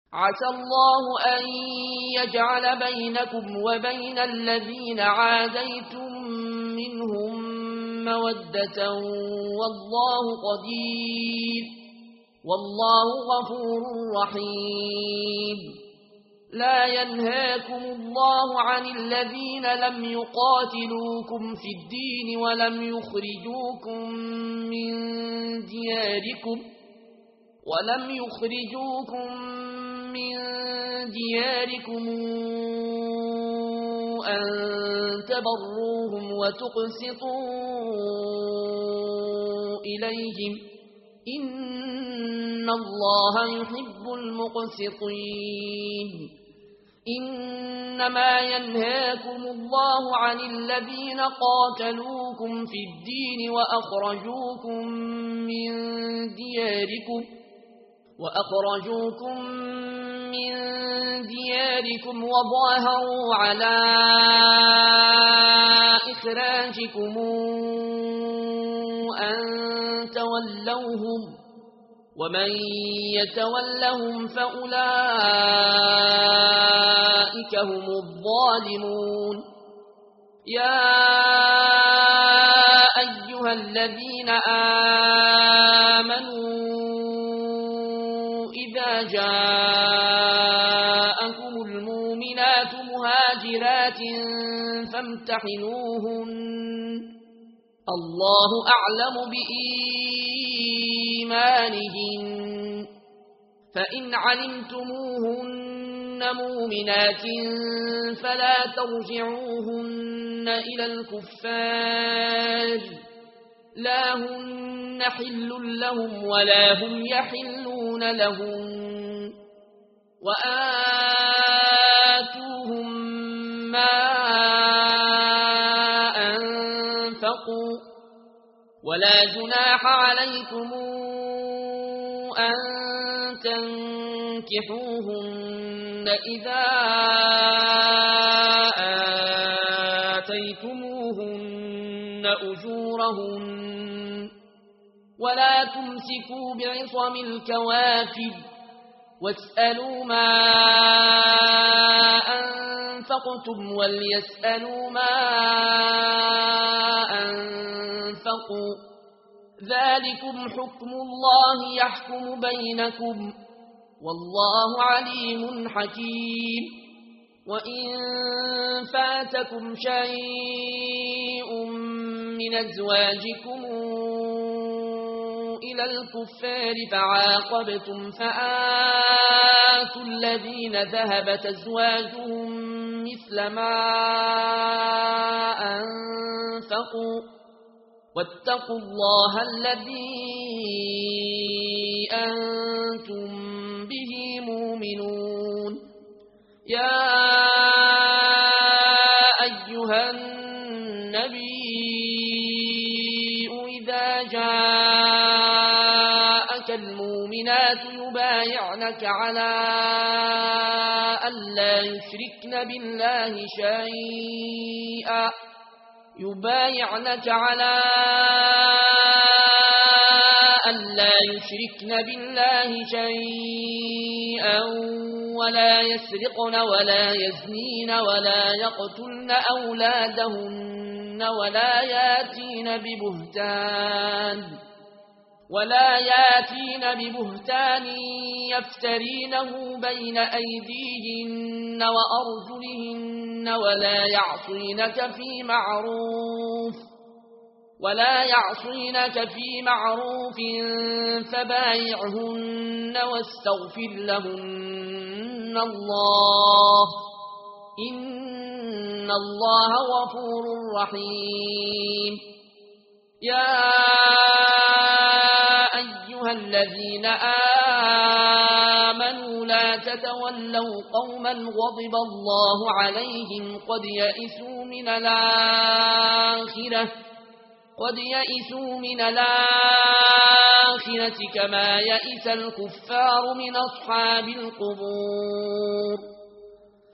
عسى الله أن يجعل بينكم وبين الذين عاديتم منهم مودة والله قدير والله غفور رحيم. لا ينهاكم الله عن الذين لم يقاتلوكم في الدين ولم يخرجوكم من دياركم أن تبروهم وتقسطوا إليهم إن الله يحب المقسطين. إنما ينهاكم الله عن الذين قاتلوكم في الدين وأخرجوكم من دياركم وظاهروا على إخراجكم أن تولوهم ومن يتولهم فأولئك هم الظالمون. يا أيها الذين آمنوا إذا جاءكم المؤمنات مهاجرات فامتحنوهن الله أعلم بإيمانهن فإن علمتموهن مؤمنات فلا ترجعوهن إلى الكفار لا هن حل لهم ولا هم يحلون لهم وآتوهم ما أنفقوا ولا جناح عليكم أن تنكحوهن إذا آتيتموهن أجورهن ولا تمسكوا بعصم الكوافر واسألوا ما أنفقتم وليسألوا ما أنفقوا ذلكم حكم الله يحكم بينكم والله عليم حكيم. وإن فاتكم شيء من أزواجكم إلى الكفار فعاقبتم فآتوا الذين ذهبت أزواجهم مثل ما أنفقوا واتقوا الله الذي أنتم به مؤمنون. يا أيها النبي إذا جاءك المؤمنات يبايعنك على ألا يشركن بالله شيئا ولا يسرقن ولا يزنين ولا يقتلن أولادهن ولا ياتين ببهتان يفترينه بين أيديهن وأرجلهن ولا يعصينك في معروف فبايعهن واستغفر لهن الله إن الله غفور رحيم. يا أيها الذين آمنوا لا تتولوا قوما غضب الله عليهم قد يئسوا من الآخرة كما يئس الكفار من أصحاب القبور.